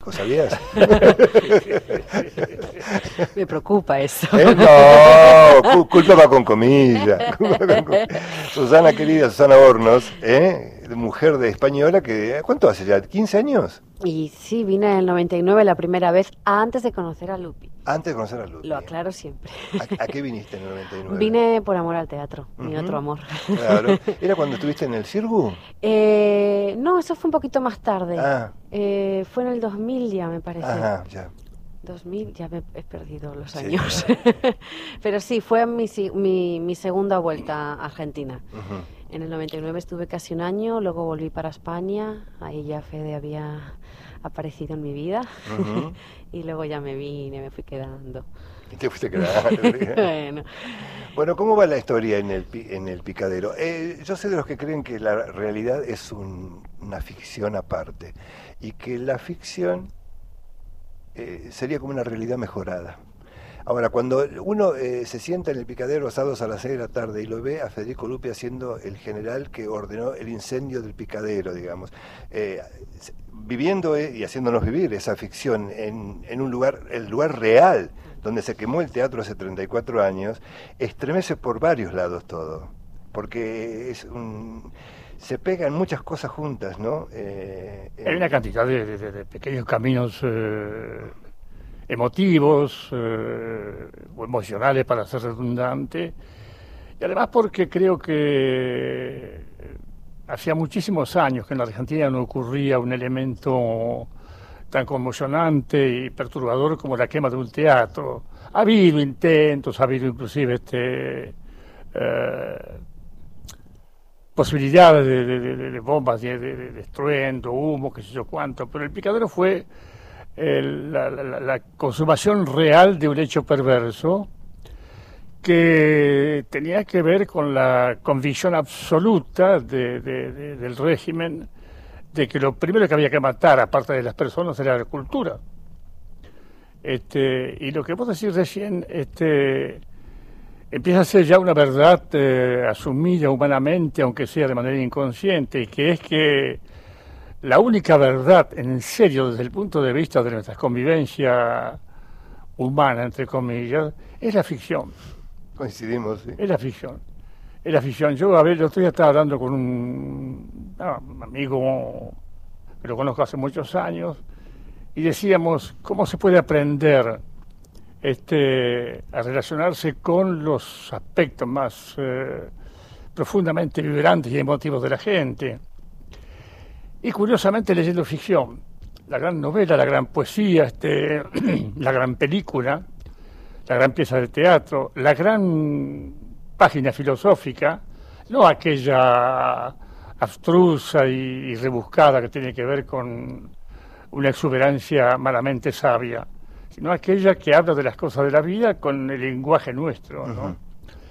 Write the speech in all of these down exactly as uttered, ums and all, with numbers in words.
México, ¿sabías? Me preocupa eso. ¿Eh? No, culpa va con comillas. Susana, querida, Susana Hornos, ¿eh? Mujer de española que, ¿cuánto hace ya? ¿quince años? Y sí, vine en el noventa y nueve la primera vez, antes de conocer a Lupi. Antes de conocer a Lupi. Lo aclaro siempre. ¿A, a qué viniste en el noventa y nueve? Vine por amor al teatro, uh-huh. Mi otro amor. Claro. ¿Era cuando estuviste en el Cirgu? Eh, no, eso fue un poquito más tarde. Ah. Eh, fue en el dos mil ya, me parece. Ajá, ya. dos mil, ya me he perdido los años. Sí, claro. Pero sí, fue mi, mi, mi segunda vuelta a Argentina. Uh-huh. En el noventa y nueve estuve casi un año, luego volví para España, ahí ya Fede había aparecido en mi vida, uh-huh. Y luego ya me vine, me fui quedando. ¿Y te fuiste quedando? Bueno. Bueno, ¿cómo va la historia en el, en el Picadero? Eh, yo sé de los que creen que la realidad es un, una ficción aparte, y que la ficción eh, sería como una realidad mejorada. Ahora, cuando uno eh, se sienta en el Picadero los sábados a las seis de la tarde y lo ve a Federico Lupi haciendo el general que ordenó el incendio del Picadero, digamos, eh, viviendo eh, y haciéndonos vivir esa ficción en, en un lugar, el lugar real, donde se quemó el teatro hace treinta y cuatro años, estremece por varios lados todo, porque es un... se pegan muchas cosas juntas, ¿no? Eh, Hay una cantidad de, de, de pequeños caminos eh, emotivos eh, o emocionales, para ser redundante, y además porque creo que hacía muchísimos años que en la Argentina no ocurría un elemento tan conmocionante y perturbador como la quema de un teatro. Ha habido intentos, ha habido inclusive este eh, posibilidades de, de, de, de bombas de, de, de estruendo, humo, qué sé yo cuánto, pero el Picadero fue el, la, la, la consumación real de un hecho perverso que tenía que ver con la convicción absoluta de, de, de, del régimen de que lo primero que había que matar, aparte de las personas, era la cultura. Este, y lo que vos decís recién este, empieza a ser ya una verdad eh, asumida humanamente, aunque sea de manera inconsciente, y que es que la única verdad, en serio, desde el punto de vista de nuestra convivencia humana, entre comillas, es la ficción. Coincidimos, sí. Es la ficción. Es la ficción. Yo, a ver, el otro día estaba hablando con un, no, un amigo que lo conozco hace muchos años, y decíamos, ¿cómo se puede aprender este, a relacionarse con los aspectos más eh, profundamente vibrantes y emotivos de la gente? Y curiosamente leyendo ficción, la gran novela, la gran poesía, este, la gran película, la gran pieza de teatro, la gran página filosófica, no aquella abstrusa y, y rebuscada que tiene que ver con una exuberancia malamente sabia, sino aquella que habla de las cosas de la vida con el lenguaje nuestro, ¿no? Uh-huh.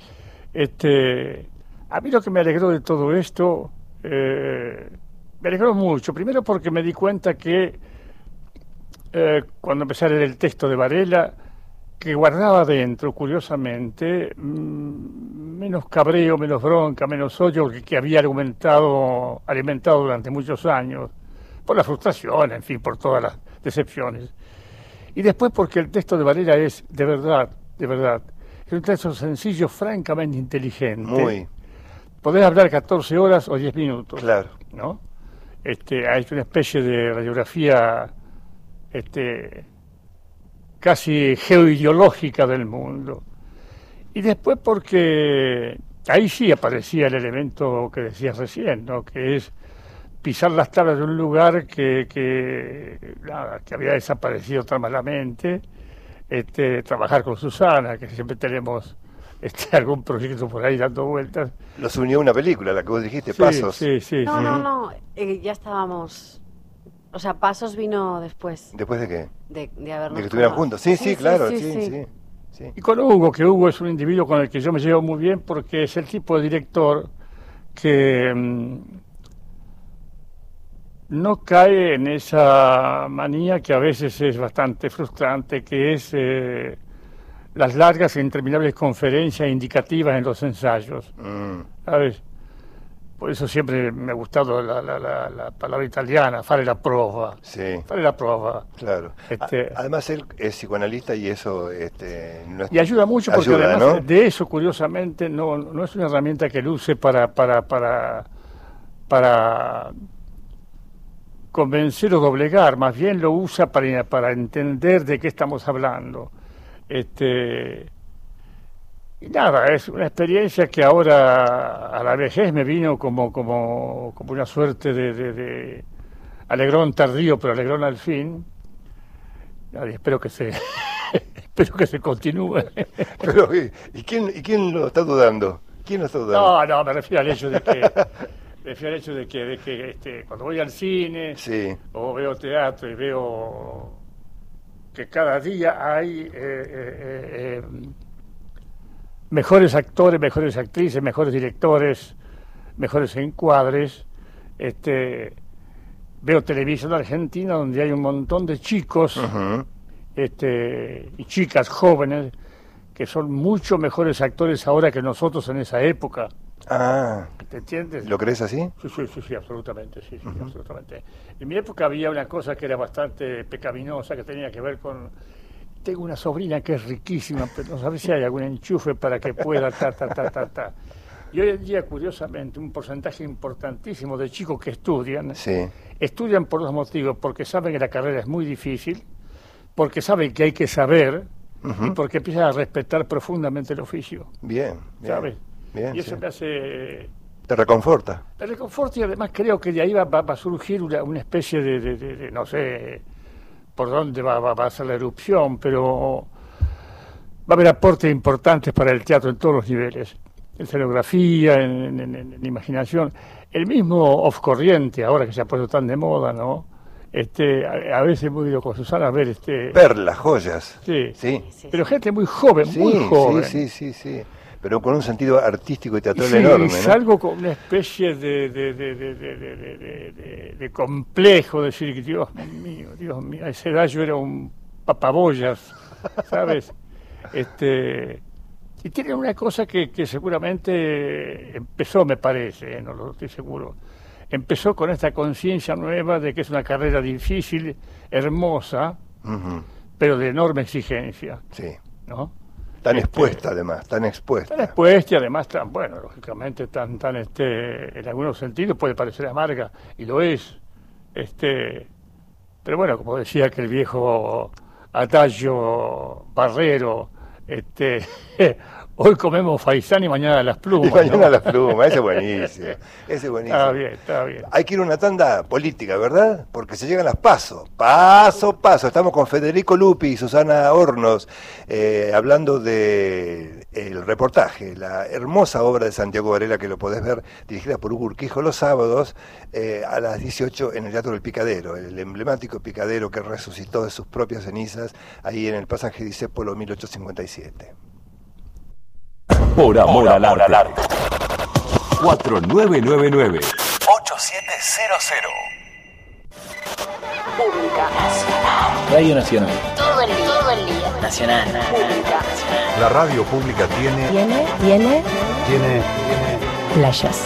Este, a mí lo que me alegró de todo esto, eh, me alegró mucho, primero porque me di cuenta que eh, cuando empecé a leer el texto de Varela, que guardaba dentro, curiosamente, mmm, menos cabreo, menos bronca, menos odio que, que había argumentado, alimentado durante muchos años, por la frustración, en fin, por todas las decepciones. Y después porque el texto de Varela es, de verdad, de verdad, es un texto sencillo, francamente inteligente. Muy. Podés hablar catorce horas o diez minutos. Claro. ¿No? Este, hay una especie de radiografía este, casi geoideológica del mundo. Y después porque ahí sí aparecía el elemento que decías recién, ¿no? Que es pisar las tablas de un lugar que, que, nada, que había desaparecido tan malamente, este, trabajar con Susana, que siempre tenemos este, algún proyecto por ahí dando vueltas. Los unió una película, la que vos dijiste, sí, Pasos. Sí, sí, no, sí. no, no, eh, ya estábamos... O sea, Pasos vino después. ¿Después de qué? De, de habernos... De que estuvieran juntos. Sí, sí, sí, claro, sí, sí, sí, sí. sí, sí. Y con Hugo, que Hugo es un individuo con el que yo me llevo muy bien porque es el tipo de director que mmm, no cae en esa manía que a veces es bastante frustrante, que es eh, las largas e interminables conferencias indicativas en los ensayos. Mm. ¿Sabes? por eso siempre me ha gustado la, la, la, la palabra italiana, fare la prova. Sí. Fare la prova. Claro. Este, A, además él es psicoanalista y eso este, no es, y ayuda mucho porque ayuda, además ¿no? de eso, curiosamente, no, no es una herramienta que él use para, para, para, para convencer o doblegar, más bien lo usa para, para entender de qué estamos hablando. Este, y nada, es una experiencia que ahora a la vejez me vino como, como, como una suerte de, de, de alegrón tardío, pero alegrón al fin. Y espero que se espero que se continúe. Pero, ¿y, y quién, ¿y quién lo está dudando? ¿Quién lo está dudando? No, no, me refiero al hecho de que me refiero al hecho de que, de que este, cuando voy al cine Sí. o veo teatro y veo que cada día hay eh, eh, eh, mejores actores, mejores actrices, mejores directores, mejores encuadres, este, veo televisión argentina donde hay un montón de chicos Uh-huh. este, y chicas jóvenes que son mucho mejores actores ahora que nosotros en esa época. Ah, ¿Te entiendes? ¿lo crees así? Sí, sí, sí, sí, absolutamente, sí, sí, Uh-huh. absolutamente. En mi época había una cosa que era bastante pecaminosa, que tenía que ver con... Tengo una sobrina que es riquísima, pero no sabes si hay algún enchufe para que pueda, ta, ta, ta, ta, ta. Y hoy en día, curiosamente, un porcentaje importantísimo de chicos que estudian, Sí. estudian por dos motivos, porque saben que la carrera es muy difícil, porque saben que hay que saber, Uh-huh. y porque empiezan a respetar profundamente el oficio, Bien, bien. ¿sabes? Bien, Y eso sí. me hace... Te reconforta. Me reconforta y además creo que de ahí va, va, va a surgir una, una especie de, de, de, de, no sé por dónde va, va, va a ser la erupción, pero va a haber aportes importantes para el teatro en todos los niveles, en escenografía, en, en, en, en imaginación. El mismo off corriente, ahora que se ha puesto tan de moda, ¿no? Este, a, a veces hemos ido con Susana a ver este... Perlas, joyas. Sí, Sí. Sí, pero sí. gente muy joven, Sí, muy joven. sí, sí, sí, sí. Pero con un sentido artístico y teatral Sí, enorme, ¿no? salgo con una especie de, de, de, de, de, de, de, de- de complejo, decir que Dios mío, Dios mío, a esa edad yo era un papaboyas, ¿sabes? Este, y tiene una cosa que, que seguramente empezó, me parece, eh, no lo estoy seguro, empezó con esta conciencia nueva de que es una carrera difícil, hermosa, Ujú. pero de enorme exigencia, Sí. ¿no? Tan Este, expuesta, además, tan expuesta. Tan expuesta y además tan, bueno, lógicamente tan, tan este, en algunos sentidos puede parecer amarga, y lo es. Este, pero bueno, como decía que el viejo adagio barrero, este, hoy comemos faisán y mañana las plumas. Y mañana ¿no? las plumas, ese es buenísimo. Ese es buenísimo. Está bien, está bien. Hay que ir a una tanda política, ¿verdad? Porque se llegan las paso, paso, paso. Estamos con Federico Lupi y Susana Hornos, eh, hablando de el reportaje, la hermosa obra de Santiago Varela, que lo podés ver, dirigida por Hugo Urquijo los sábados, eh, a las dieciocho en el Teatro del Picadero, el emblemático Picadero que resucitó de sus propias cenizas, ahí en el pasaje Discépolo mil ochocientos cincuenta y siete. Por amor al arte. cuatro nueve nueve nueve. ocho siete cero cero. Pública. Radio Nacional. Todo el día. Todo el día. Nacional. Pública. La radio pública tiene, Tiene, tiene tiene, playas.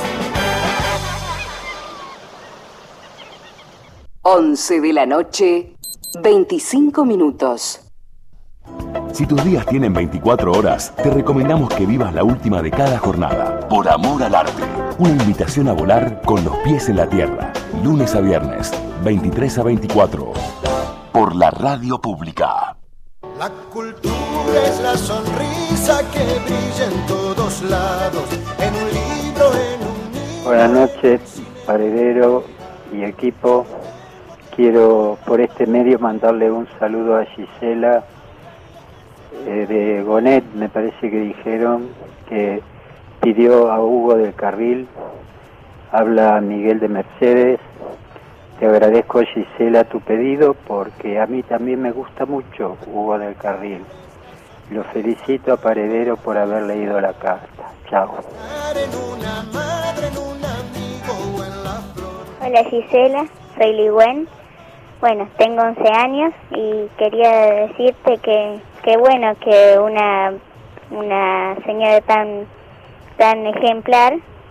once de la noche, veinticinco minutos. Si tus días tienen veinticuatro horas, te recomendamos que vivas la última de cada jornada. Por amor al arte. Una invitación a volar con los pies en la tierra. Lunes a viernes, veintitrés a veinticuatro. Por la radio pública. La cultura es la sonrisa que brilla en todos lados, en un libro, en un niño. Buenas noches, Paredero y equipo. Quiero por este medio mandarle un saludo a Gisela eh, de Gonet, me parece que dijeron, que pidió a Hugo del Carril. Habla Miguel de Mercedes. Te agradezco, Gisela, tu pedido, porque a mí también me gusta mucho Hugo del Carril. Lo felicito a Paredero por haber leído la carta. Chao. En una madre, en un amigo o en la flor. Hola Gisela, soy Ligüen. Bueno, tengo once años y quería decirte que, que bueno, que una, una señora tan, tan ejemplar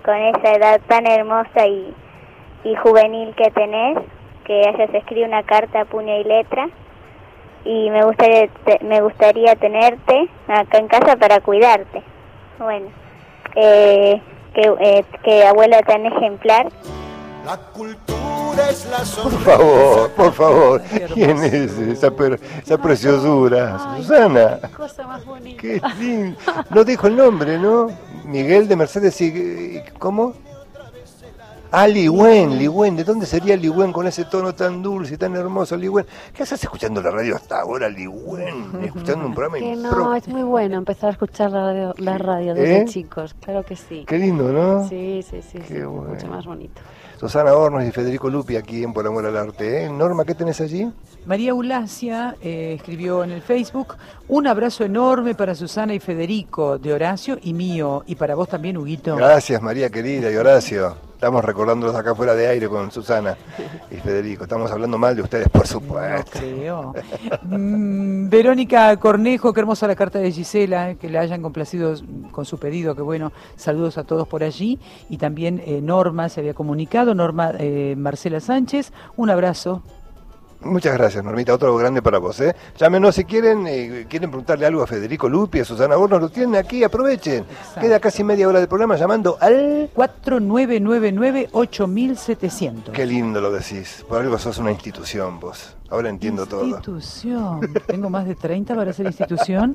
con esa edad tan hermosa y, y juvenil que tenés, que hayas escrito una carta a puño y letra. Y me gustaría, te, me gustaría tenerte acá en casa para cuidarte. Bueno, eh, que, eh, que abuela tan ejemplar. La cultura es la Por favor, por favor. ¿Quién es esa, per, esa preciosura? Ay, Susana. Qué cosa más bonita. Qué lindo. No dijo el nombre, ¿no? Miguel de Mercedes y... ¿Cómo? Ah, Ligüen, Ligüen. ¿De dónde sería Ligüen con ese tono tan dulce y tan hermoso, Ligüen? ¿Qué haces escuchando la radio hasta ahora, Ligüen? Escuchando un programa que impro... no, es muy bueno empezar a escuchar la radio, la radio desde ¿Eh? chicos, claro que sí. Qué lindo, ¿no? Sí, sí, sí, Qué sí, bueno. mucho más bonito. Susana Hornos y Federico Lupi aquí en Por Amor al Arte. ¿eh? Norma, ¿qué tenés allí? María Ulacia eh, escribió en el Facebook: un abrazo enorme para Susana y Federico, de Horacio y mío, y para vos también, Huguito. Gracias, María querida y Horacio. Estamos recordándolos acá fuera de aire con Susana y Federico. Estamos hablando mal de ustedes, por supuesto. No creo. mm, Verónica Cornejo, qué hermosa la carta de Gisela, eh, que le hayan complacido con su pedido, que bueno, saludos a todos por allí. Y también eh, Norma se había comunicado, Norma eh, Marcela Sánchez, un abrazo. Muchas gracias, Normita. Otro grande para vos, ¿eh? Llámenos si quieren, eh, quieren preguntarle algo a Federico Lupi, a Susana Hornos, lo tienen aquí, aprovechen. Exacto. Queda casi media hora del programa llamando al... cuatro nueve nueve nueve ocho siete cero cero. Qué lindo lo decís. Por algo sos una institución vos. Ahora entiendo todo. Institución. Tengo más de treinta para ser institución.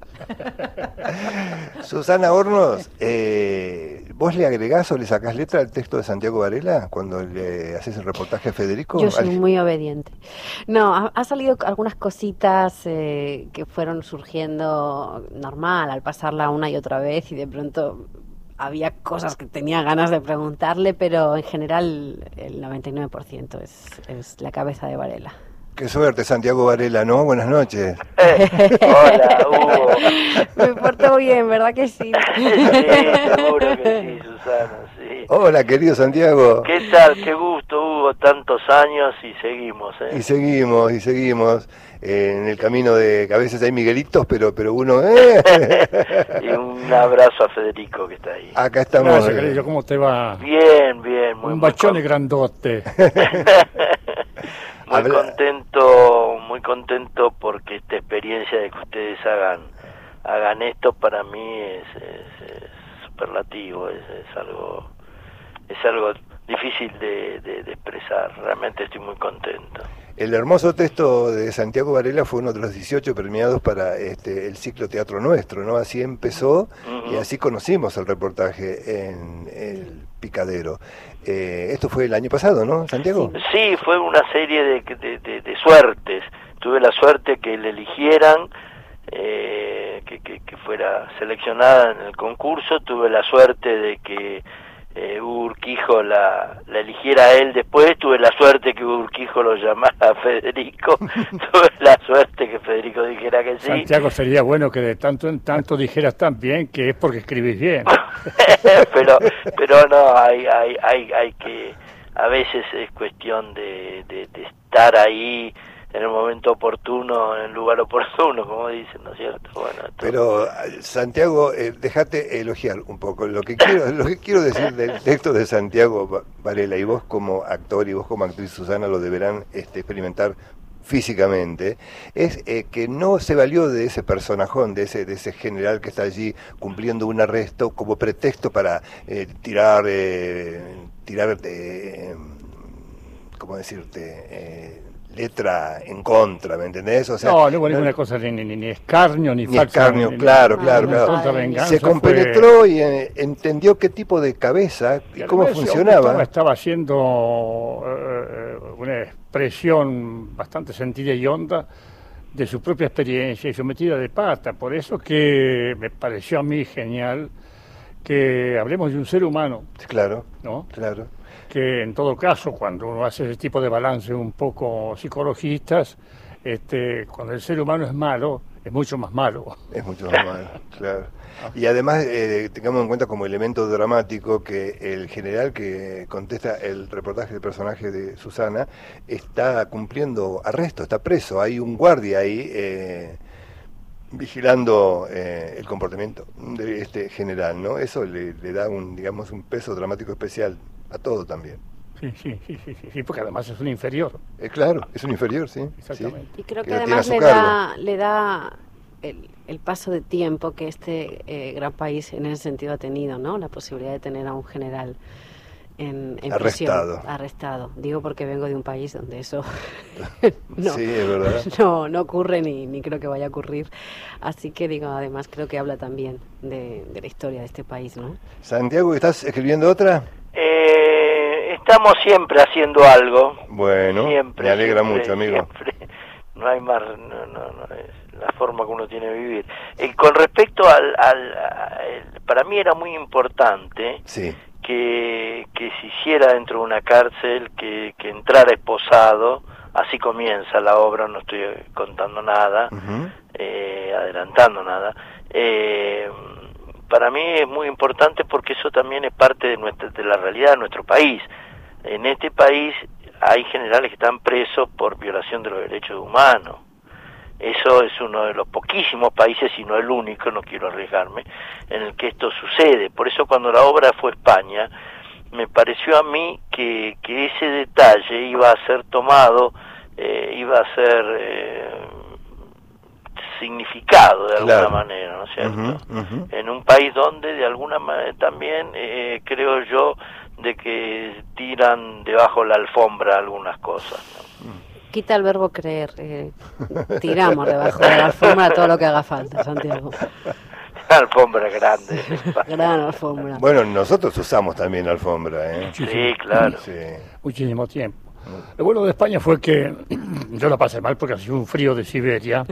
Susana Hornos, eh, ¿vos le agregás o le sacás letra al texto de Santiago Varela cuando le haces el reportaje a Federico? Yo soy al... muy obediente. No, ha, ha salido algunas cositas eh, que fueron surgiendo normal al pasarla una y otra vez, y de pronto había cosas que tenía ganas de preguntarle, pero en general el noventa y nueve por ciento es, es la cabeza de Varela. Qué suerte, Santiago Varela, ¿no? Buenas noches. Hola, Hugo. Me porto bien, ¿verdad que sí? Sí, seguro que sí, Susana, sí. Hola, querido Santiago. ¿Qué tal? Qué gusto, Hugo, tantos años y seguimos, ¿eh? Y seguimos, y seguimos eh, en el camino de que a veces hay Miguelitos, pero pero uno... ¿eh? Y un abrazo a Federico que está ahí. Acá estamos. Gracias, querido, ¿cómo te va? Bien, bien, muy Un muy bachón grandote. Muy Habla... contento, muy contento porque esta experiencia de que ustedes hagan hagan esto para mí es, es, es superlativo, es, es algo es algo difícil de, de, de expresar. Realmente estoy muy contento. El hermoso texto de Santiago Varela fue uno de los dieciocho premiados para este, el ciclo Teatro Nuestro, ¿no? Así empezó uh-huh. y así conocimos el reportaje en El Picadero. Eh, esto fue el año pasado, ¿no, Santiago? Sí, fue una serie de, de, de, de suertes. Tuve la suerte que le eligieran, eh, que, que, que fuera seleccionada en el concurso. Tuve la suerte de que Eh, Urquijo la, la eligiera a él después. Tuve la suerte que Urquijo lo llamara a Federico. Tuve la suerte que Federico dijera que sí. Santiago, sería bueno que de tanto en tanto dijeras tan bien que es porque escribís bien. pero pero no, hay, hay, hay, hay que, a veces es cuestión de, de, de estar ahí en el momento oportuno, en el lugar oportuno, como dicen, ¿no es cierto? Bueno, esto... Pero, Santiago, eh, déjate elogiar un poco. Lo que quiero lo que quiero decir del texto de Santiago Varela, y vos como actor y vos como actriz, Susana, lo deberán este, experimentar físicamente, es eh, que no se valió de ese personajón, de ese de ese general que está allí cumpliendo un arresto como pretexto para eh, tirar, eh, tirar eh, ¿cómo decirte?, eh, letra en contra, ¿me entendés? O sea, no, no hubo ninguna cosa, ni, ni, ni escarnio, ni, ni falsa. Escarnio, ni, claro, ni, claro, ni claro. Se compenetró fue... y eh, entendió qué tipo de cabeza y, y cómo funcionaba. Estaba, estaba haciendo eh, una expresión bastante sentida y honda de su propia experiencia y su metida de pata. Por eso que me pareció a mí genial que hablemos de un ser humano. Claro, ¿no? Claro. Que en todo caso, cuando uno hace ese tipo de balance un poco psicologistas, este, cuando el ser humano es malo, es mucho más malo. Es mucho más malo, claro. Y además, eh, tengamos en cuenta como elemento dramático que el general que contesta el reportaje del personaje de Susana está cumpliendo arresto, está preso. Hay un guardia ahí, eh, vigilando eh, el comportamiento de este general, ¿no? Eso le, le da un, digamos, un peso dramático especial a todo también. Sí, sí, sí, sí, sí, sí, porque además es un inferior. Eh, claro, es un inferior, sí. Exactamente. Sí. Y creo que, que además le da, le da el, el paso de tiempo que este eh, gran país en ese sentido ha tenido, ¿no? La posibilidad de tener a un general en, en arrestado. prisión, arrestado. Digo porque vengo de un país donde eso no, sí, es verdad. no, no ocurre ni, ni creo que vaya a ocurrir. Así que digo, además creo que habla también de, de la historia de este país, ¿no? Santiago, ¿estás escribiendo otra? Eh, estamos siempre haciendo algo. Bueno, siempre, me alegra siempre, mucho, amigo. Siempre. No hay más, no, no, no es la forma que uno tiene de vivir. Eh, con respecto al, al, al, para mí era muy importante. Sí. Que, que se hiciera dentro de una cárcel, que, que entrara esposado, así comienza la obra, no estoy contando nada, uh-huh. eh, adelantando nada. Eh, para mí es muy importante porque eso también es parte de, nuestra, de la realidad de nuestro país. En este país hay generales que están presos por violación de los derechos humanos. Eso es uno de los poquísimos países, y no el único, no quiero arriesgarme, en el que esto sucede. Por eso cuando la obra fue a España, me pareció a mí que, que ese detalle iba a ser tomado, eh, iba a ser eh, significado de alguna claro. manera, ¿no es cierto? Uh-huh, uh-huh. En un país donde de alguna manera también, eh, creo yo, de que tiran debajo de la alfombra algunas cosas, ¿no? Uh-huh. Quita el verbo creer, eh, tiramos debajo de la alfombra todo lo que haga falta, Santiago. Alfombra grande. Gran alfombra. Bueno, nosotros usamos también alfombra, ¿eh? Sí, sí, claro. Sí. Muchísimo tiempo. Lo bueno de España fue que yo la pasé mal porque hacía un frío de Siberia.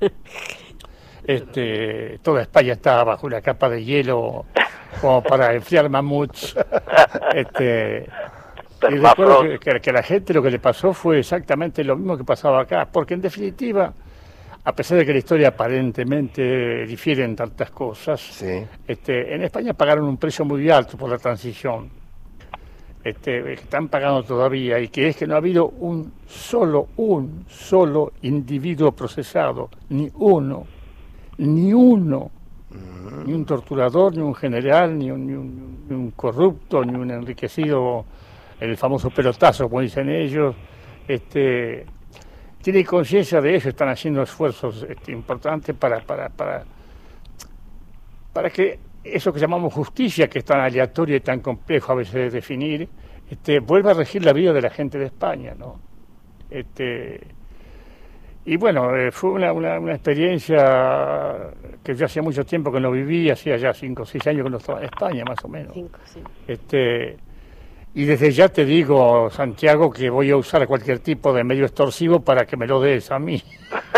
Este, toda España estaba bajo una capa de hielo como para enfriar mamuts. Este... Y recuerdo que, que, que a la gente lo que le pasó fue exactamente lo mismo que pasaba acá, porque en definitiva, a pesar de que la historia aparentemente difiere en tantas cosas, sí. este, en España pagaron un precio muy alto por la transición, este, que están pagando todavía, y que es que no ha habido un solo, un solo individuo procesado, ni uno, ni uno, mm. ni un torturador, ni un general, ni un, ni un, ni un corrupto, ni un enriquecido, el famoso pelotazo, como dicen ellos. Este, tienen conciencia de eso, están haciendo esfuerzos este, importantes para, para, para, para que eso que llamamos justicia, que es tan aleatorio y tan complejo a veces de definir, este, vuelva a regir la vida de la gente de España, ¿no? Este, y bueno, eh, fue una, una, una experiencia que yo hacía mucho tiempo que no viví, hacía ya cinco o seis años que no estaba en España, más o menos. Cinco, sí. Este, y desde ya te digo, Santiago, que voy a usar cualquier tipo de medio extorsivo para que me lo des a mí.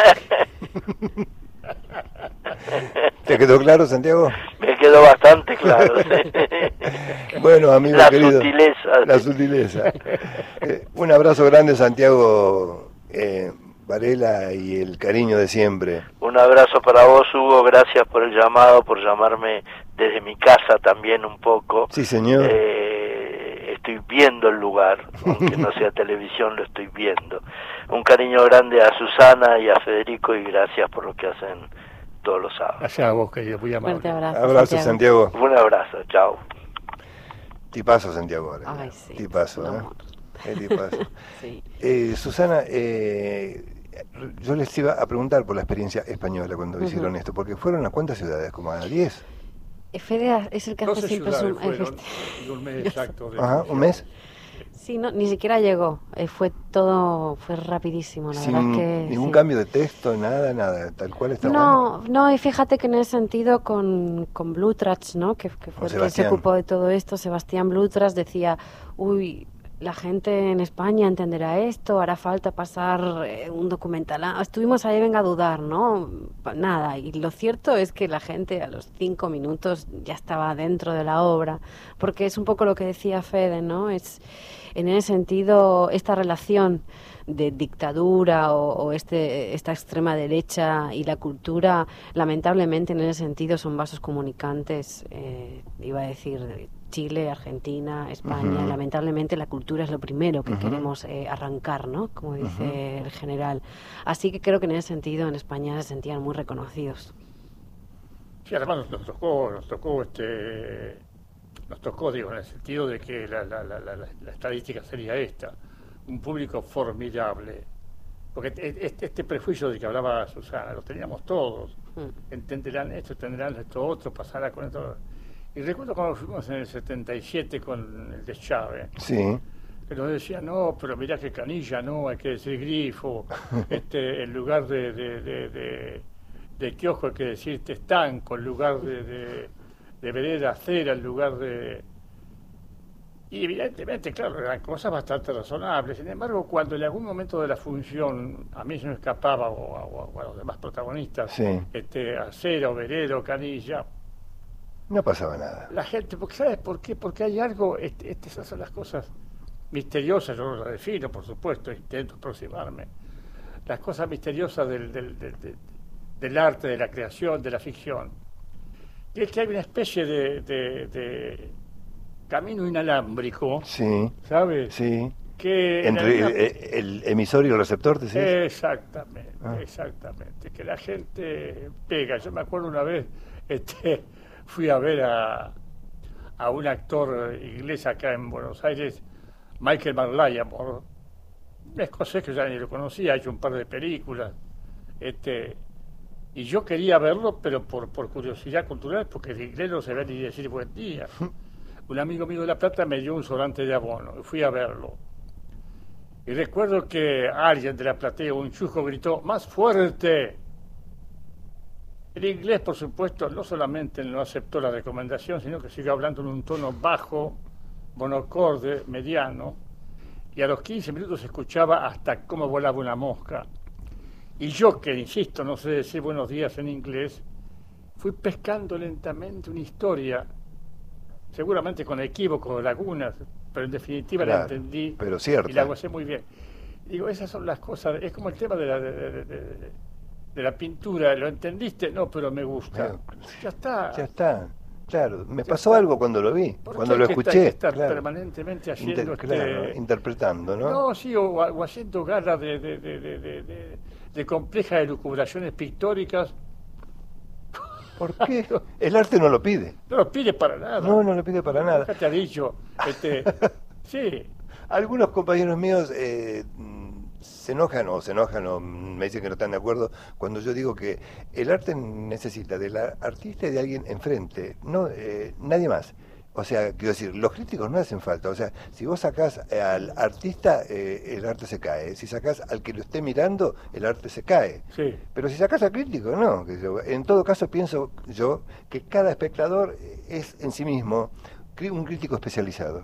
¿Te quedó claro, Santiago? Me quedó bastante claro. Bueno, amigo la querido. Sutileza. La sutileza. Eh, un abrazo grande, Santiago eh, Varela, y el cariño de siempre. Un abrazo para vos, Hugo. Gracias por el llamado, por llamarme desde mi casa también un poco. Sí, señor. Eh, estoy viendo el lugar, aunque no sea televisión, lo estoy viendo. Un cariño grande a Susana y a Federico, y gracias por lo que hacen todos los sábados. Gracias a vos, querido, muy amable. Fuerte abrazo, abrazo, Santiago. Santiago. Un abrazo, chao. Tipazo, Santiago. Ay, sí. Tipazo, ¿eh? El tipazo. Sí. Eh, Susana, eh, yo les iba a preguntar por la experiencia española cuando uh-huh. hicieron esto, porque fueron a cuántas ciudades, como a diez. Fede es el que hace siempre su... Fueron, un mes exacto. De Ajá, ¿un mes? Sí, no, ni siquiera llegó, eh, fue todo, fue rapidísimo, la Sin verdad que... ningún sí. cambio de texto, nada, nada, tal cual está. No, bueno. no, y fíjate que en ese sentido con, con Blutrach, ¿no? Que, que fue el que se ocupó de todo esto, Sebastián Blutrach decía, uy, la gente en España entenderá esto, hará falta pasar eh, un documental. Estuvimos ahí, venga a dudar, ¿no? Nada, y lo cierto es que la gente a los cinco minutos ya estaba dentro de la obra, porque es un poco lo que decía Fede, ¿no? Es... En ese sentido, esta relación de dictadura o, o este, esta extrema derecha y la cultura, lamentablemente en ese sentido son vasos comunicantes, eh, iba a decir, Chile, Argentina, España. Uh-huh. Lamentablemente la cultura es lo primero que uh-huh. queremos eh, arrancar, ¿no? Como dice uh-huh. el general. Así que creo que en ese sentido en España se sentían muy reconocidos. Sí, además nos tocó, nos tocó, este, nos tocó, digo, en el sentido de que la, la, la, la, la estadística sería esta, un público formidable. Porque este, este prejuicio del que hablaba Susana, lo teníamos todos. Mm. Entenderán esto, entenderán esto otro, pasará con esto. Y recuerdo cuando fuimos en el setenta y siete con el de Chávez. Sí. Que nos decía, no, pero mirá que Canilla, no, hay que decir Grifo. este, en lugar de, de, de, de, de kiosco hay que decir estanco, en lugar de, de, de vereda, acera, en lugar de... Y evidentemente, claro, eran cosas bastante razonables. Sin embargo, cuando en algún momento de la función a mí se me escapaba, o a, o a los demás protagonistas, sí. este, acera, vereda, canilla, no pasaba nada. La gente, porque ¿sabes por qué? Porque hay algo, este, este, esas son las cosas misteriosas, yo no las defino, por supuesto, intento aproximarme. Las cosas misteriosas del, del, del, del, del arte, de la creación, de la ficción. Y es que hay una especie de... de, de camino inalámbrico, sí, ¿sabes? Sí. Que entre el, el, el emisor y el receptor, ¿te decís? Exactamente, ah. exactamente. Que la gente pega. Yo me acuerdo una vez, este, fui a ver a, a un actor inglés acá en Buenos Aires, Michael Marlayamore, un escocés que ya ni lo conocía, ha hecho un par de películas, este, y yo quería verlo, pero por, por curiosidad cultural, porque el inglés no se ve ni decir buen día. Un amigo mío de La Plata me dio un sobrante de abono y fui a verlo. Y recuerdo que alguien de la platea, un chujo, gritó, ¡más fuerte! El inglés, por supuesto, no solamente no aceptó la recomendación, sino que siguió hablando en un tono bajo, monocorde, mediano, y a los quince minutos se escuchaba hasta cómo volaba una mosca. Y yo, que insisto, no sé decir buenos días en inglés, fui pescando lentamente una historia, seguramente con equívocos, lagunas, pero en definitiva claro, la entendí pero cierto. Y la gocé muy bien. Digo, esas son las cosas, es como el tema de la, de, de, de, de la pintura, ¿lo entendiste? No, pero me gusta. Pero, ya está. Ya está, claro. Me ya pasó está. Algo cuando lo vi, cuando lo escuché. Hay que estar claro. permanentemente haciendo... Inter, claro, este, interpretando, ¿no? No, sí, o, o haciendo gala de, de, de, de, de, de, de complejas elucubraciones pictóricas. ¿Por qué? El arte no lo pide. No lo pide para nada. No, no lo pide para nada. Nunca te ha dicho. Este, sí. Algunos compañeros míos eh, se enojan o se enojan o me dicen que no están de acuerdo cuando yo digo que el arte necesita del artista y de alguien enfrente, no eh, nadie más. O sea, quiero decir, los críticos no hacen falta. O sea, si vos sacás al artista, eh, el arte se cae. Si sacás al que lo esté mirando, el arte se cae. Sí. Pero si sacás al crítico, no. En todo caso, pienso yo que cada espectador es en sí mismo un crítico especializado.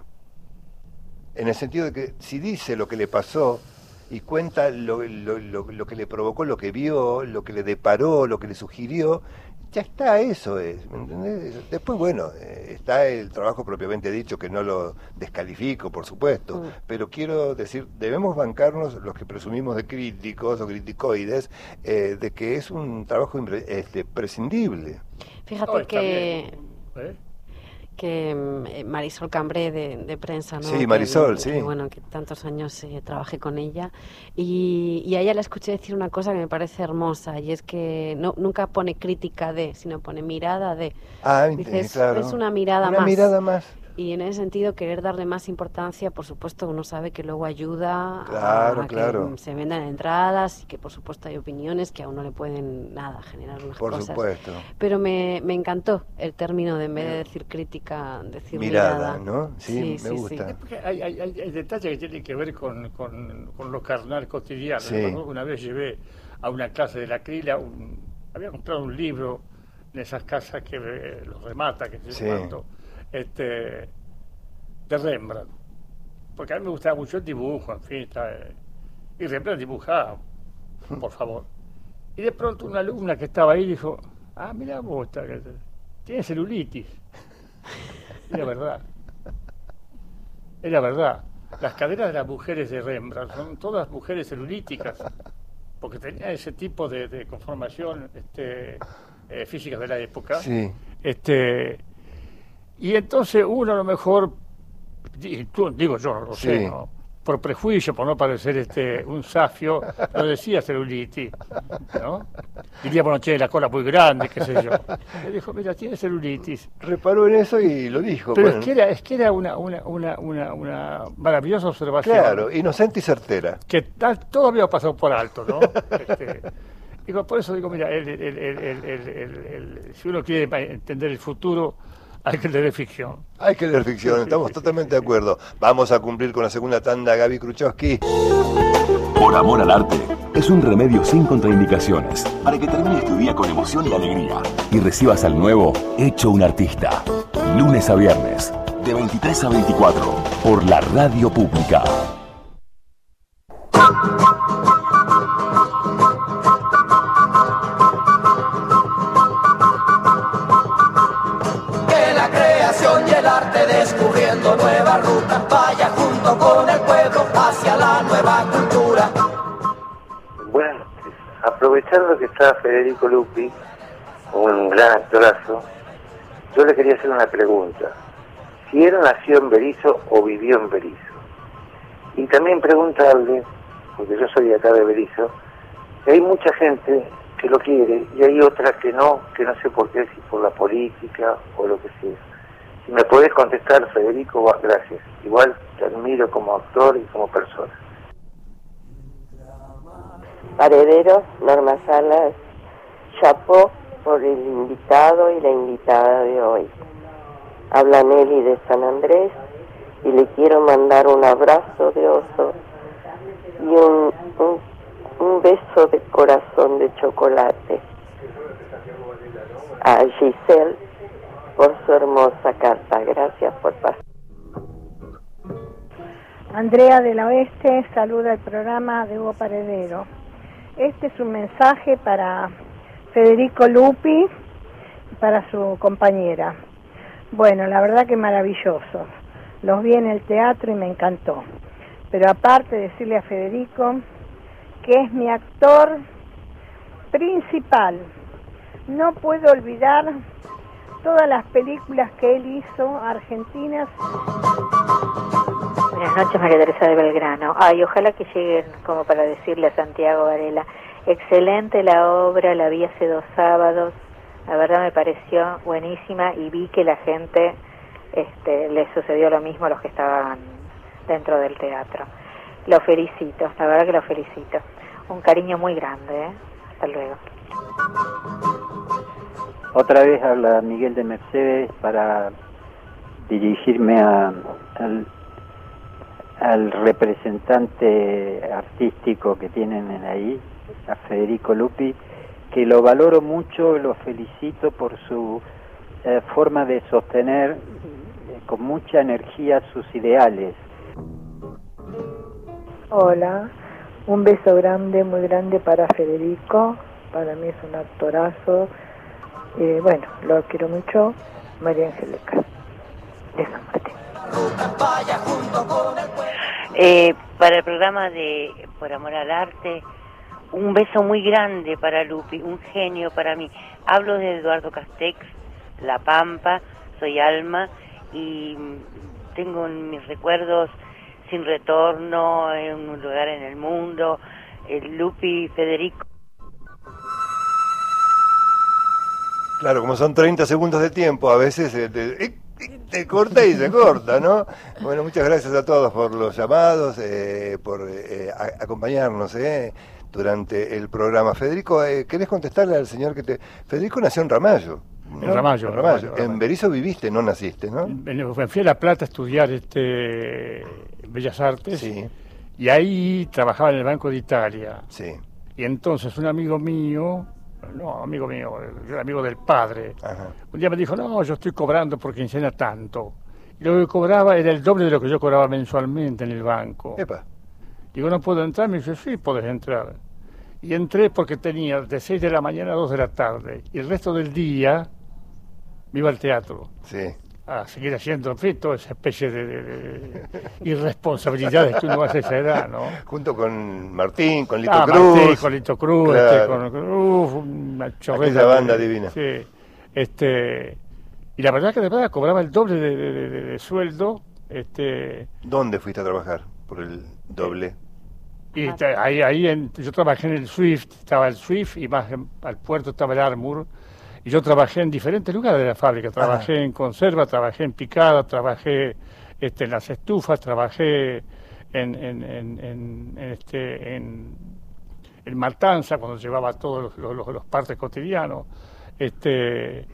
En el sentido de que si dice lo que le pasó y cuenta lo, lo, lo, lo que le provocó, lo que vio, lo que le deparó, lo que le sugirió, ya está, eso es, ¿me entendés? Después, bueno, eh, está el trabajo propiamente dicho, que no lo descalifico, por supuesto, mm. pero quiero decir, debemos bancarnos, los que presumimos de críticos o criticoides, eh, de que es un trabajo impre, este, prescindible. Fíjate oh, que... ¿Eh? que eh, Marisol Cambré de, de prensa, ¿no? Sí, Marisol, que, sí. Que, bueno, que tantos años eh, trabajé con ella y, y a ella la escuché decir una cosa que me parece hermosa y es que no nunca pone crítica de, sino pone mirada de. Ah, Dices, claro. Es una mirada una más. mirada más. Y en ese sentido, querer darle más importancia, por supuesto, uno sabe que luego ayuda claro, a claro. que se vendan entradas y que, por supuesto, hay opiniones que a uno le pueden, nada, generar unas por cosas. Por supuesto. Pero me, me encantó el término de, en vez de decir crítica, decir mirada. Mirada, ¿no? Sí, sí me sí, gusta. Sí. Porque hay, hay, hay, hay detalles que tienen que ver con, con, con lo carnal cotidiano. Sí. Una vez llevé a una clase de la Crila, un, había comprado un libro en esas casas que eh, los remata, que se sí. cuánto, este... de Rembrandt, porque a mí me gustaba mucho el dibujo, en fin, está, eh, y Rembrandt dibujaba, por favor. Y de pronto una alumna que estaba ahí dijo, ah, mira vos, está, tiene celulitis. Era verdad. Era verdad. Las caderas de las mujeres de Rembrandt son todas mujeres celulíticas, porque tenía ese tipo de, de conformación este, eh, física de la época. Sí. Este... Y entonces uno a lo mejor, digo yo, no lo sé, sí. ¿no? Por prejuicio, por no parecer este un safio, no decía celulitis, ¿no? Diría, bueno, che, la cola muy grande, qué sé yo. Le dijo, mira, tiene celulitis. Reparó en eso y lo dijo. Pero bueno. es que era, es que era una, una, una, una, una maravillosa observación. Claro, inocente y certera. Que tal, todo había pasado por alto, ¿no? Este, digo, por eso digo, mira, el, el, el, el, el, el, el, si uno quiere entender el futuro, hay que leer ficción. Hay que leer ficción, estamos totalmente de acuerdo. Vamos a cumplir con la segunda tanda, Gaby Kruchowski. Por amor al arte, es un remedio sin contraindicaciones para que termines tu día con emoción y alegría y recibas al nuevo hecho un artista. Lunes a viernes, de veintitrés a veinticuatro, por la radio pública. Y el arte descubriendo nuevas rutas, vaya junto con el pueblo hacia la nueva cultura. Bueno, aprovechando que está Federico Lupi, un gran actorazo, yo le quería hacer una pregunta. Si él nació en Berisso o vivió en Berisso. Y también preguntarle, porque yo soy de acá de Berisso, que hay mucha gente que lo quiere y hay otras que no, que no sé por qué, si por la política o lo que sea. Si me podés contestar, Federico, gracias. Igual te admiro como actor y como persona. Paredero, Norma Salas, chapó por el invitado y la invitada de hoy. Habla Nelly de San Andrés y le quiero mandar un abrazo de oso y un, un, un beso de corazón de chocolate a Giselle por su hermosa carta. Gracias por pasar. Andrea del Oeste saluda el programa de Hugo Paredero. Este es un mensaje para Federico Lupi y para su compañera. Bueno, la verdad que maravilloso. Los vi en el teatro y me encantó. Pero aparte decirle a Federico que es mi actor principal. No puedo olvidar todas las películas que él hizo, argentinas. Buenas noches, María Teresa de Belgrano. Ay, ojalá que lleguen como para decirle a Santiago Varela, excelente la obra, la vi hace dos sábados, la verdad me pareció buenísima y vi que la gente este, le sucedió lo mismo a los que estaban dentro del teatro. Lo felicito, la verdad que lo felicito. Un cariño muy grande, ¿eh? Hasta luego. Otra vez habla Miguel de Mercedes para dirigirme a, al, al representante artístico que tienen ahí, a Federico Lupi, que lo valoro mucho, lo felicito por su eh, forma de sostener eh, con mucha energía sus ideales. Hola, un beso grande, muy grande para Federico, para mí es un actorazo. Eh, bueno, lo quiero mucho, María Angélica de San Martín. Eh, para el programa de Por Amor al Arte, un beso muy grande para Lupi, un genio para mí. Hablo de Eduardo Castex, La Pampa, soy Alma y tengo en mis recuerdos Sin Retorno, en un lugar en el mundo, el Lupi Federico. Claro, como son treinta segundos de tiempo, a veces eh, te, te corta y se corta, ¿no? Bueno, muchas gracias a todos por los llamados, eh, por eh, a, acompañarnos eh, durante el programa. Federico, eh, ¿querés contestarle al señor que te... Federico nació en Ramallo. ¿no? En Ramallo, en Ramallo. Ramallo, En Ramallo. Berisso viviste, no naciste, ¿no? Me fui a La Plata a estudiar este Bellas Artes. Sí. Y ahí trabajaba en el Banco de Italia. Sí. Y entonces un amigo mío... No, amigo mío, el amigo del padre. Ajá. Un día me dijo, no, yo estoy cobrando por quincena tanto. Y lo que cobraba era el doble de lo que yo cobraba mensualmente en el banco. Epa. Digo, ¿no puedo entrar? Me dice, sí, podés entrar. Y entré porque tenía de seis de la mañana a dos de la tarde. Y el resto del día me iba al teatro. Sí. A seguir haciendo, en fin, toda esa especie de, de, de irresponsabilidades que uno hace a esa edad, ¿no? Junto con Martín, con Lito ah, Cruz. Martín, con Lito Cruz, Claro. este, con, uf, una chorreta. Aquella banda de, divina. Sí, este, Y la verdad que de verdad cobraba el doble de, de, de, de sueldo. Este, ¿Dónde fuiste a trabajar por el doble? Y te, ahí, ahí en, yo trabajé en el Swift, estaba el Swift y más en, al puerto estaba el Armour. Y yo trabajé en diferentes lugares de la fábrica. Trabajé ah. en conserva, trabajé en picada, trabajé este, en las estufas, trabajé en, en, en, en, en, este, en, en matanza, cuando llevaba todos los, los, los partes cotidianos. Este,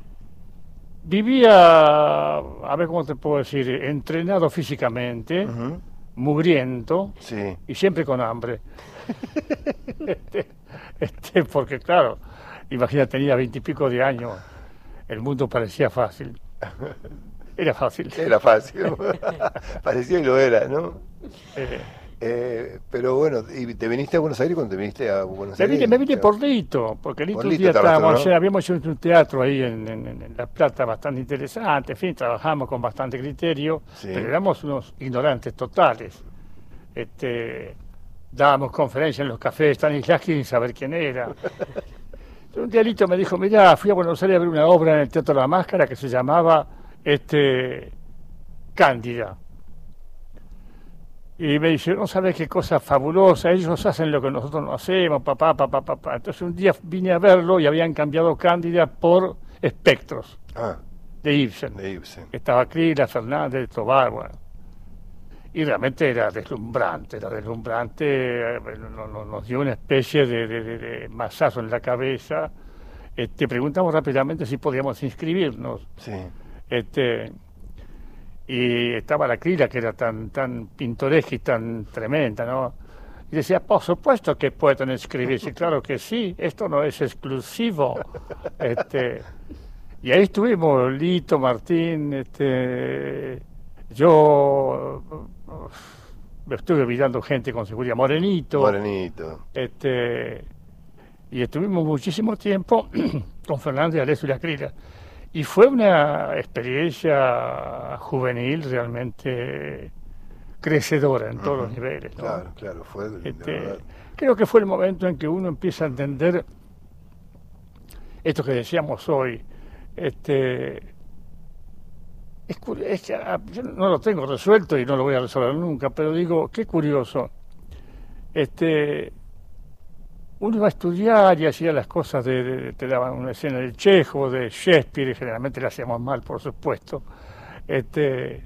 vivía, a ver cómo te puedo decir, entrenado físicamente, uh-huh. mugriento, sí. y siempre con hambre. este, este, porque claro, imagina, tenía veintipico de años, el mundo parecía fácil. Era fácil. Era fácil. Parecía y lo era, ¿no? Eh. Eh, pero bueno, ¿y te viniste a Buenos Aires cuando te viniste a Buenos me Aires? Vine, me vine por Lito, porque Lito un día estábamos, ¿no? O sea, habíamos hecho un teatro ahí en, en, en La Plata bastante interesante, en fin, trabajamos con bastante criterio, sí. Pero éramos unos ignorantes totales. Este, dábamos conferencias en los cafés, Stanislavski sin saber quién era. Un día Lito me dijo, mirá, fui a Buenos Aires a ver una obra en el Teatro La Máscara que se llamaba este, Cándida. Y me dice, no sabes qué cosa fabulosa, ellos hacen lo que nosotros no hacemos, papá, papá, papá. Entonces un día vine a verlo y habían cambiado Cándida por Espectros, ah, de Ibsen. De Ibsen. Estaba Crila, Fernández, Tobar, bueno. Y realmente era deslumbrante, era deslumbrante, nos, nos dio una especie de, de, de, de mazazo en la cabeza. Este, preguntamos rápidamente si podíamos inscribirnos. Sí. Este... Y estaba la Crila, que era tan tan pintoresca y tan tremenda, ¿no? Y decía, por supuesto que pueden inscribirse, claro que sí, esto no es exclusivo. Este, y ahí estuvimos, Lito, Martín, este, yo me estuve mirando gente con seguridad, Morenito. Morenito. Este, y estuvimos muchísimo tiempo con Fernández, Alessio y la Crila. Y fue una experiencia juvenil realmente crecedora en todos uh-huh. los niveles, ¿no? Claro, claro, fue de, este, de verdad. Creo que fue el momento en que uno empieza a entender esto que decíamos hoy. Este, es, es que yo no lo tengo resuelto y no lo voy a resolver nunca, pero digo, qué curioso. Este, uno iba a estudiar y hacía las cosas de, de, te daban una escena del Chejo, de Shakespeare, y generalmente la hacíamos mal, por supuesto. Este,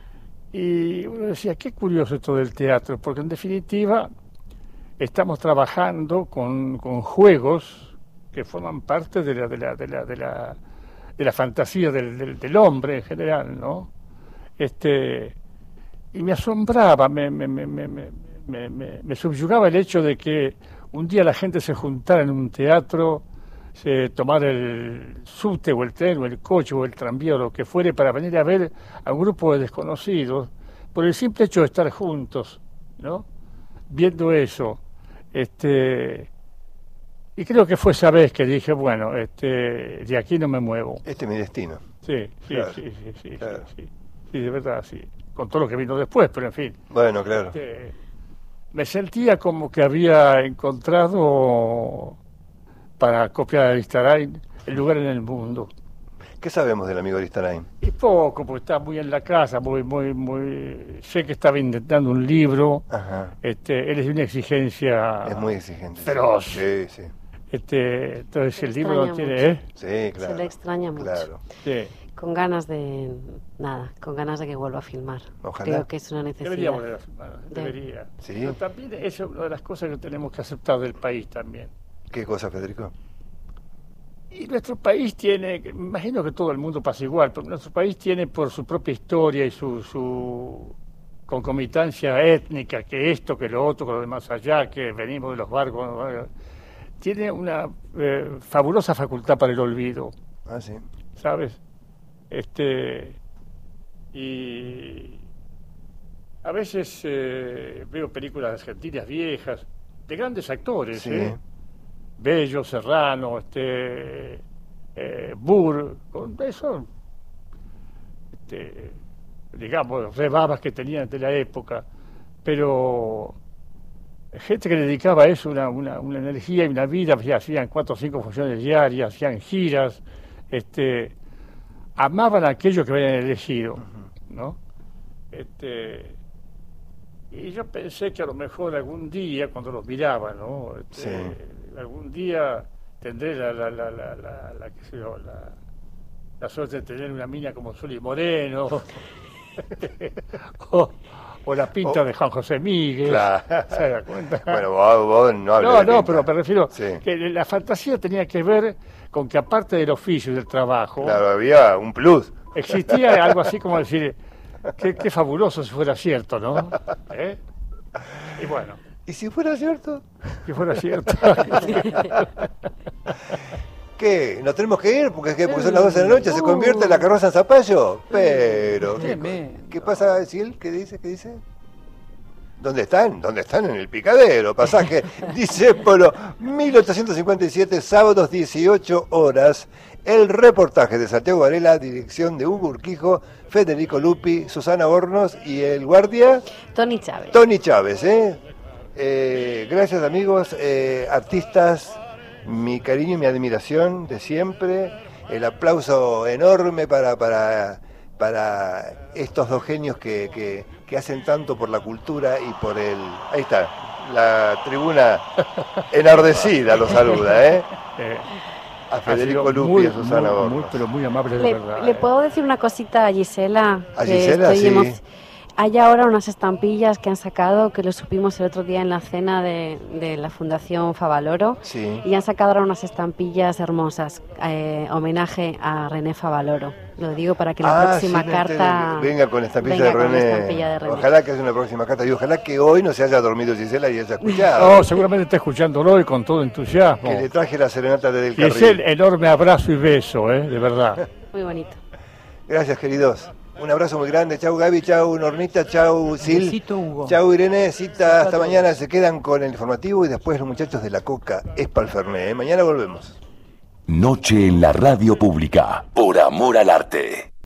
y uno decía, qué curioso esto del teatro, porque en definitiva estamos trabajando con, con juegos que forman parte de la, de la, de la, de la, de la fantasía del, del, del hombre en general, ¿no? Este, y me asombraba, me, me, me, me, me, me, me subyugaba el hecho de que un día la gente se juntara en un teatro, se tomara el subte o el tren o el coche o el tranvía o lo que fuere para venir a ver a un grupo de desconocidos por el simple hecho de estar juntos, ¿no? Viendo eso. Este, y creo que fue esa vez que dije, bueno, este, de aquí no me muevo. Este es mi destino. Sí, sí, claro. sí, sí, sí, claro. sí, sí, sí, de verdad, sí. Con todo lo que vino después, pero en fin. Bueno, claro. Este, me sentía como que había encontrado, para copiar a Aristarain, el lugar en el mundo. ¿Qué sabemos del amigo Aristarain? Y poco, porque está muy en la casa, muy, muy, muy. Sé que estaba intentando un libro. Ajá. Este, él es de una exigencia. Es muy exigente. Feroz. Sí, sí. Este, entonces se el libro no tiene, ¿eh? Sí, claro. Se le extraña mucho. Claro. Sí. Con ganas de nada, con ganas de que vuelva a filmar. Ojalá. Creo que es una necesidad. Debería volver a filmar, debería. Sí. Pero también esa es una de las cosas que tenemos que aceptar del país también. ¿Qué cosa, Federico? Y nuestro país tiene, me imagino que todo el mundo pasa igual, pero nuestro país tiene por su propia historia y su, su concomitancia étnica, que esto, que lo otro, que lo demás allá, que venimos de los barcos, tiene una eh, fabulosa facultad para el olvido. Ah, sí. ¿Sabes? Este, y a veces eh, veo películas argentinas viejas, de grandes actores, sí. ¿eh? Bello, Serrano, este, eh, Burr, con eso, este, digamos, rebabas que tenían de la época, pero gente que le dedicaba a eso una, una, una energía y una vida, hacían cuatro o cinco funciones diarias, hacían giras, este, amaban aquello que habían elegido, ¿no? Este, y yo pensé que a lo mejor algún día, cuando los miraba, ¿no? Este, Sí. Algún día tendré la, la, la, la, la, la, qué sé yo, la, la suerte de tener una mina como Zuli Moreno, o, o la pinta Oh. de Juan José Miguel. Claro. ¿Se da cuenta? Bueno, vos, vos no hables No, de no, pinta. pero me refiero Sí. que la fantasía tenía que ver con que aparte del oficio y del trabajo, Claro, había un plus. existía algo así como decir, qué, qué fabuloso si fuera cierto, ¿no? ¿Eh? Y bueno, ¿Y si fuera cierto? si fuera cierto. ¿Qué? ¿Nos tenemos que ir? Porque, es que, porque son las doce de la noche, ¿se convierte la carroza en zapallo? Pero, ¿qué, Tremendo. ¿qué pasa, Sil? ¿Qué dice? ¿Qué dice? ¿Dónde están? ¿Dónde están? En el Picadero, pasaje Discépolo mil ochocientos cincuenta y siete, sábados dieciocho horas. El reportaje de Santiago Varela, dirección de Hugo Urquijo, Federico Lupi, Susana Hornos y el guardia Tony Chávez. Tony Chávez. ¿eh? Eh, gracias amigos, eh, artistas, mi cariño y mi admiración de siempre, el aplauso enorme para, para, para estos dos genios que, que, que hacen tanto por la cultura y por el... Ahí está, la tribuna enardecida lo saluda, ¿eh? Eh, A ha Federico sido Lupi muy, y a Susana muy, Hornos. muy, pero muy amable de Le, verdad. le eh. puedo decir una cosita a Gisela. ¿A que Gisela? estoy Sí. emo- Hay ahora unas estampillas que han sacado, que lo supimos el otro día en la cena de, de la Fundación Favaloro. Sí. Y han sacado ahora unas estampillas hermosas, eh, homenaje a René Favaloro. Lo digo para que la Ah, próxima sí, me carta enteré. Venga con estampilla venga de con René. estampilla de René. Ojalá que haya una próxima carta y ojalá que hoy no se haya dormido Gisela y haya escuchado. No, seguramente está escuchándolo y con todo entusiasmo. Que le traje la serenata de Del Y es Carril. el enorme abrazo y beso, ¿eh? De verdad. Muy bonito. Gracias, queridos. Un abrazo muy grande. Chau, Gaby. Chau, Nornita. Chau, Sil. Besito, Hugo. Chau, Irene. Cita. Hasta mañana. Se quedan con el informativo y después los muchachos de la Coca. Es Palferné. ¿eh? Mañana volvemos. Noche en la radio pública. Por amor al arte.